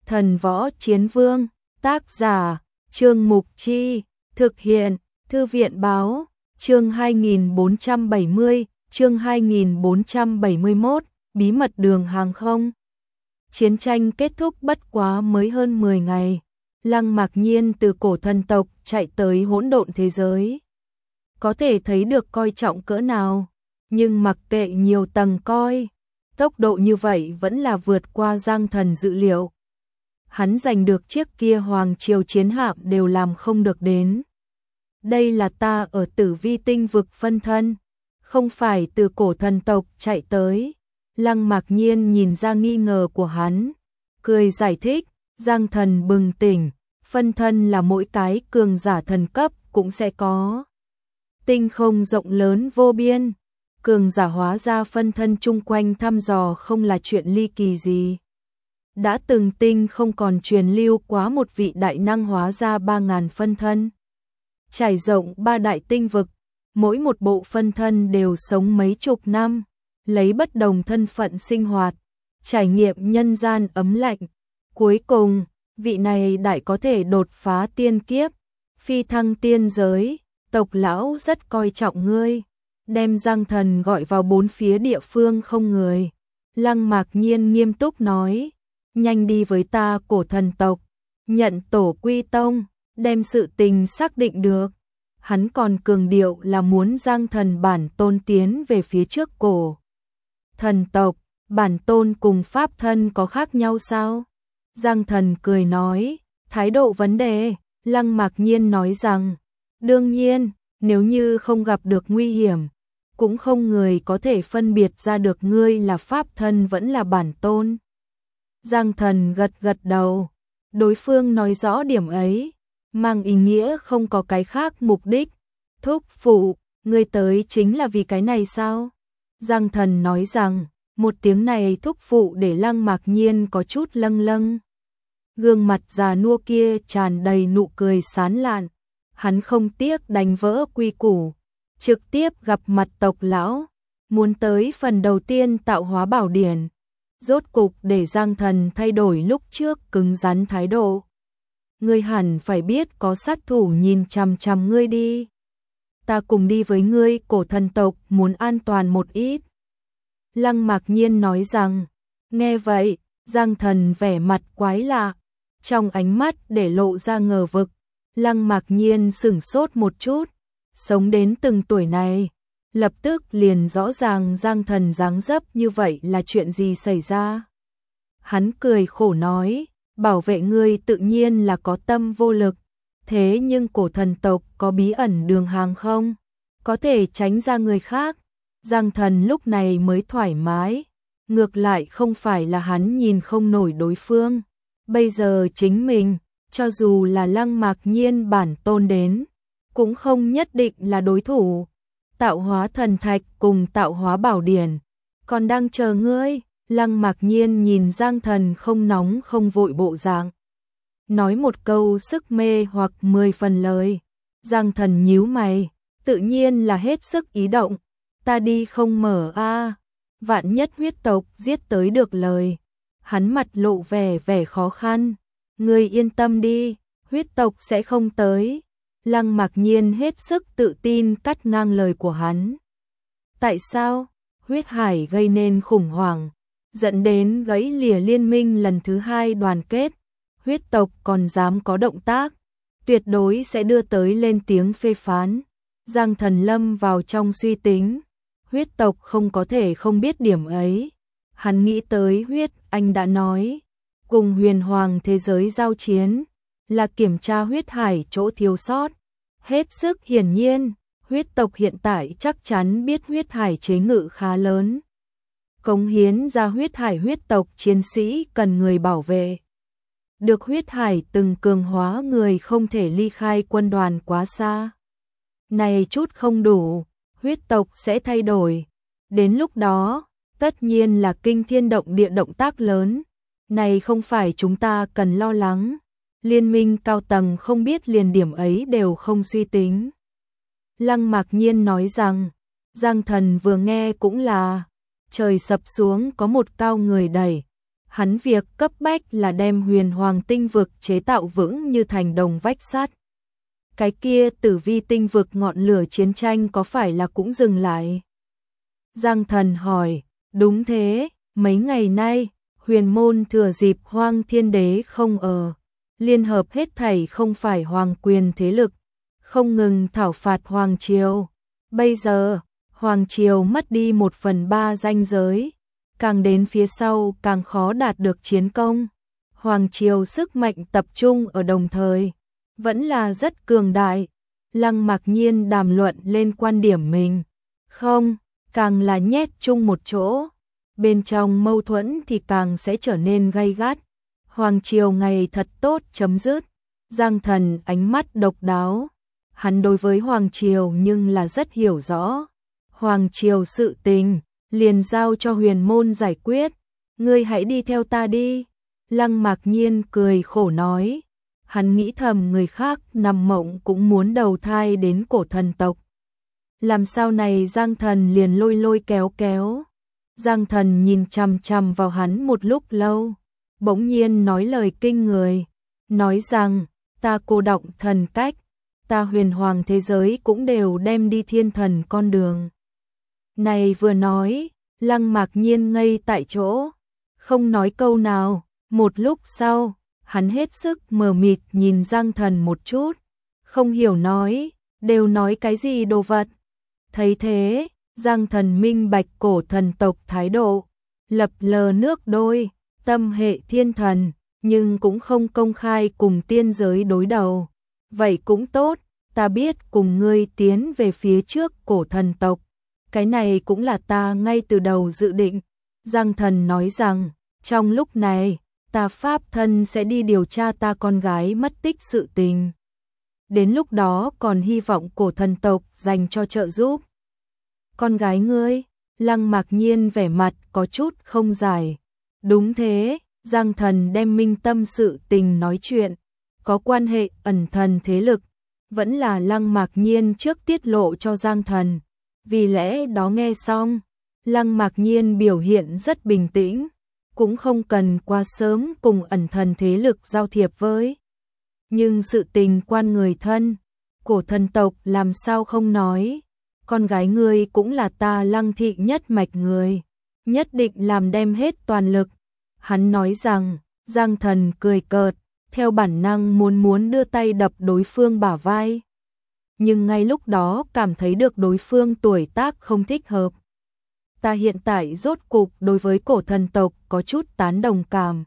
Thần Võ Chiến Vương, tác giả, Trương Mục Chi, thực hiện, Thư viện Báo, chương 2470, chương 2471, bí mật đường hàng không. Chiến tranh kết thúc bất quá mới hơn 10 ngày, Lăng Mạc Nhiên từ cổ thần tộc chạy tới hỗn độn thế giới. Có thể thấy được coi trọng cỡ nào, nhưng mặc kệ nhiều tầng coi, tốc độ như vậy vẫn là vượt qua Giang Thần dự liệu. Hắn giành được chiếc kia Hoàng Triều chiến hạm đều làm không được đến. Đây là ta ở Tử Vi tinh vực phân thân, không phải từ cổ thần tộc chạy tới. Lăng Mạc Nhiên nhìn ra nghi ngờ của hắn, cười giải thích, Giang Thần bừng tỉnh, phân thân là mỗi cái cường giả thần cấp cũng sẽ có. Tinh không rộng lớn vô biên, cường giả hóa ra phân thân chung quanh thăm dò không là chuyện ly kỳ gì. Đã từng tinh không còn truyền lưu quá một vị đại năng hóa ra 3.000 phân thân. Trải rộng 3 đại tinh vực, mỗi một bộ phân thân đều sống mấy chục năm, lấy bất đồng thân phận sinh hoạt, trải nghiệm nhân gian ấm lạnh. Cuối cùng, vị này đại có thể đột phá tiên kiếp, phi thăng tiên giới, tộc lão rất coi trọng ngươi, đem Giang Thần gọi vào 4 phía địa phương không người. Lăng Mạc Nhiên nghiêm túc nói, nhanh đi với ta cổ thần tộc, nhận tổ quy tông, đem sự tình xác định được. Hắn còn cường điệu là muốn Giang Thần bản tôn tiến về phía trước cổ thần tộc. Bản tôn cùng pháp thân có khác nhau sao? Giang Thần cười nói, thái độ vấn đề. Lăng Mạc Nhiên nói rằng, đương nhiên, nếu như không gặp được nguy hiểm, cũng không người có thể phân biệt ra được ngươi là pháp thân vẫn là bản tôn. Giang Thần gật gật đầu, đối phương nói rõ điểm ấy, mang ý nghĩa không có cái khác mục đích. Thúc phụ, ngươi tới chính là vì cái này sao? Giang Thần nói rằng, một tiếng này thúc phụ để Lăng Mạc Nhiên có chút lâng lâng. Gương mặt già nua kia tràn đầy nụ cười sán lạn, hắn không tiếc đánh vỡ quy củ, trực tiếp gặp mặt tộc lão, muốn tới phần đầu tiên tạo hóa bảo điển, rốt cục để Giang Thần thay đổi lúc trước cứng rắn thái độ. Ngươi hẳn phải biết có sát thủ nhìn chằm chằm ngươi đi. Ta cùng đi với ngươi, cổ thần tộc muốn an toàn một ít. Lăng Mạc Nhiên nói rằng, nghe vậy, Giang Thần vẻ mặt quái lạ, trong ánh mắt để lộ ra ngờ vực. Lăng Mạc Nhiên sửng sốt một chút, sống đến từng tuổi này, lập tức liền rõ ràng Giang Thần dáng dấp như vậy là chuyện gì xảy ra. Hắn cười khổ nói, bảo vệ ngươi tự nhiên là có tâm vô lực, thế nhưng cổ thần tộc có bí ẩn đường hàng không, có thể tránh ra người khác. Giang Thần lúc này mới thoải mái, ngược lại không phải là hắn nhìn không nổi đối phương, bây giờ chính mình, cho dù là Lăng Mạc Nhiên bản tôn đến, cũng không nhất định là đối thủ. Tạo hóa thần thạch cùng tạo hóa bảo điển còn đang chờ ngươi. Lăng Mạc Nhiên nhìn Giang Thần không nóng không vội bộ dạng, nói một câu sức mê hoặc 10 phần lời. Giang Thần nhíu mày, tự nhiên là hết sức ý động. Ta đi không mở a, vạn nhất huyết tộc giết tới được lời. Hắn mặt lộ vẻ khó khăn. Ngươi yên tâm đi, huyết tộc sẽ không tới. Lăng Mạc Nhiên hết sức tự tin cắt ngang lời của hắn. Tại sao? Huyết hải gây nên khủng hoảng, dẫn đến gãy lìa liên minh lần thứ 2 đoàn kết. Huyết tộc còn dám có động tác, tuyệt đối sẽ đưa tới lên tiếng phê phán. Giang Thần lâm vào trong suy tính, huyết tộc không có thể không biết điểm ấy. Hắn nghĩ tới huyết anh đã nói, cùng huyền hoàng thế giới giao chiến, là kiểm tra huyết hải chỗ thiếu sót. Hết sức hiển nhiên, huyết tộc hiện tại chắc chắn biết huyết hải chế ngự khá lớn. Cống hiến ra huyết hải, huyết tộc chiến sĩ cần người bảo vệ. Được huyết hải từng cường hóa người không thể ly khai quân đoàn quá xa. Này chút không đủ, huyết tộc sẽ thay đổi. Đến lúc đó, tất nhiên là kinh thiên động địa động tác lớn. Này không phải chúng ta cần lo lắng. Liên minh cao tầng không biết liền điểm ấy đều không suy tính. Lăng Mạc Nhiên nói rằng, Giang Thần vừa nghe cũng là, trời sập xuống có một cao người đẩy. Hắn việc cấp bách là đem huyền hoàng tinh vực chế tạo vững như thành đồng vách sắt. Cái kia tử vi tinh vực ngọn lửa chiến tranh có phải là cũng dừng lại? Giang Thần hỏi, đúng thế, mấy ngày nay, huyền môn thừa dịp Hoang Thiên Đế không ở, liên hợp hết thảy không phải hoàng quyền thế lực, không ngừng thảo phạt Hoàng Triều. Bây giờ, Hoàng Triều mất đi 1/3 ranh giới, càng đến phía sau càng khó đạt được chiến công. Hoàng Triều sức mạnh tập trung ở đồng thời, vẫn là rất cường đại. Lăng Mạc Nhiên đàm luận lên quan điểm mình. Không, càng là nhét chung một chỗ, bên trong mâu thuẫn thì càng sẽ trở nên gay gắt. Hoàng Triều ngày thật tốt chấm dứt. Giang Thần ánh mắt độc đáo. Hắn đối với Hoàng Triều nhưng là rất hiểu rõ. Hoàng Triều sự tình, liền giao cho huyền môn giải quyết. Ngươi hãy đi theo ta đi. Lăng Mạc Nhiên cười khổ nói. Hắn nghĩ thầm người khác nằm mộng cũng muốn đầu thai đến cổ thần tộc. Làm sao này Giang Thần liền lôi lôi kéo kéo. Giang Thần nhìn chằm chằm vào hắn một lúc lâu, bỗng nhiên nói lời kinh người, nói rằng, ta cô động thần cách, ta huyền hoàng thế giới cũng đều đem đi thiên thần con đường. Này vừa nói, Lăng Mạc Nhiên ngây tại chỗ, không nói câu nào. Một lúc sau, hắn hết sức mờ mịt nhìn Giang Thần một chút, không hiểu nói, đều nói cái gì đồ vật. Thấy thế, Giang Thần minh bạch cổ thần tộc thái độ, lập lờ nước đôi, tâm hệ thiên thần, nhưng cũng không công khai cùng tiên giới đối đầu. Vậy cũng tốt, ta biết cùng ngươi tiến về phía trước cổ thần tộc, cái này cũng là ta ngay từ đầu dự định. Giang Thần nói rằng, trong lúc này, ta pháp thân sẽ đi điều tra ta con gái mất tích sự tình. Đến lúc đó còn hy vọng cổ thần tộc dành cho trợ giúp. Con gái ngươi? Lăng Mạc Nhiên vẻ mặt có chút không giải. Đúng thế, Giang Thần đem minh tâm sự tình nói chuyện, có quan hệ ẩn thần thế lực, vẫn là Lăng Mạc Nhiên trước tiết lộ cho Giang Thần. Vì lẽ đó nghe xong, Lăng Mạc Nhiên biểu hiện rất bình tĩnh, cũng không cần quá sớm cùng ẩn thần thế lực giao thiệp với. Nhưng sự tình quan người thân, cổ thần tộc làm sao không nói. Con gái ngươi cũng là ta Lăng thị nhất mạch người, nhất định làm đem hết toàn lực. Hắn nói rằng, Giang Thần cười cợt, theo bản năng muốn đưa tay đập đối phương bả vai. Nhưng ngay lúc đó cảm thấy được đối phương tuổi tác không thích hợp. Ta hiện tại rốt cục đối với cổ thần tộc có chút tán đồng cảm.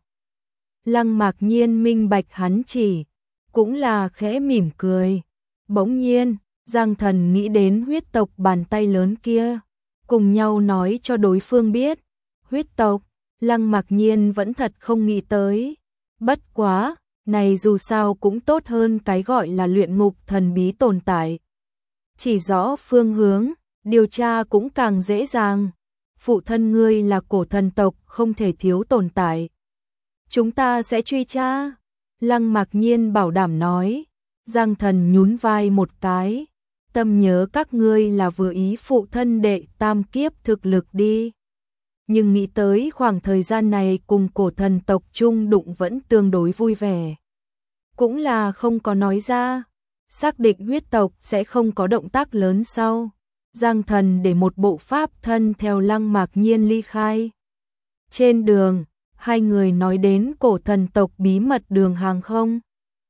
Lăng Mạc Nhiên minh bạch hắn chỉ, cũng là khẽ mỉm cười. Bỗng nhiên, Giang Thần nghĩ đến huyết tộc bàn tay lớn kia, cùng nhau nói cho đối phương biết. Huyết tộc, Lăng Mạc Nhiên vẫn thật không nghĩ tới. Bất quá, này dù sao cũng tốt hơn cái gọi là luyện ngục thần bí tồn tại. Chỉ rõ phương hướng, điều tra cũng càng dễ dàng. Phụ thân ngươi là cổ thần tộc không thể thiếu tồn tại. Chúng ta sẽ truy tra. Lăng Mạc Nhiên bảo đảm nói. Giang Thần nhún vai một cái. Tâm nhớ các ngươi là vừa ý phụ thân đệ tam kiếp thực lực đi. Nhưng nghĩ tới khoảng thời gian này cùng cổ thần tộc chung đụng vẫn tương đối vui vẻ. Cũng là không có nói ra. Xác định huyết tộc sẽ không có động tác lớn sau. Giang Thần để một bộ pháp thân theo Lăng Mạc Nhiên ly khai. Trên đường, hai người nói đến cổ thần tộc bí mật đường hàng không.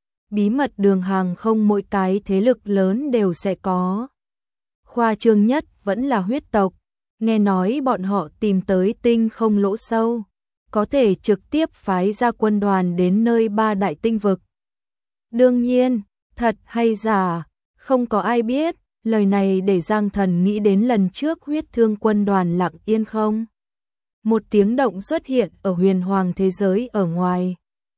Bí mật đường hàng không mỗi cái thế lực lớn đều sẽ có. Khoa trương nhất vẫn là huyết tộc. Nghe nói bọn họ tìm tới tinh không lỗ sâu, có thể trực tiếp phái ra quân đoàn đến nơi ba đại tinh vực. Đương nhiên, thật hay giả, không có ai biết. Lời này để Giang Thần nghĩ đến lần trước huyết thương quân đoàn lặng yên không. Một tiếng động xuất hiện ở huyền hoàng thế giới ở ngoài.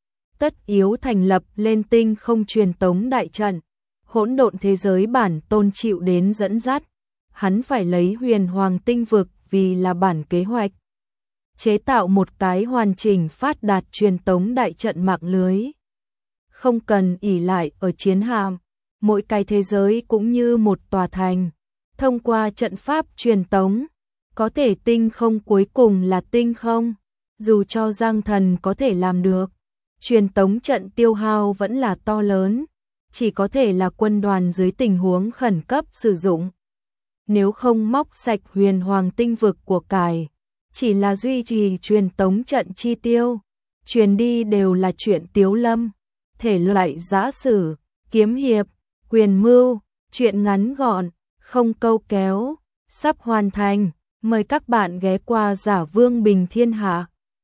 Tất yếu thành lập lên tinh không truyền tống đại trận. Hỗn độn thế giới bản tôn chịu đến dẫn dắt. Hắn phải lấy huyền hoàng tinh vực vì là bản kế hoạch. Chế tạo một cái hoàn chỉnh phát đạt truyền tống đại trận mạng lưới. Không cần ỷ lại ở chiến hạm. Mỗi cái thế giới cũng như một tòa thành, thông qua trận pháp truyền tống, có thể tinh không cuối cùng là tinh không, dù cho Giang Thần có thể làm được, truyền tống trận tiêu hao vẫn là to lớn, chỉ có thể là quân đoàn dưới tình huống khẩn cấp sử dụng. Nếu không móc sạch huyền hoàng tinh vực của cải, chỉ là duy trì truyền tống trận chi tiêu, truyền đi đều là chuyện Tiếu Lâm. Thể loại giã sử, kiếm hiệp, quyền mưu, truyện ngắn gọn, không câu kéo, sắp hoàn thành. Mời các bạn ghé qua Giả Vương Bình Thiên Hạ.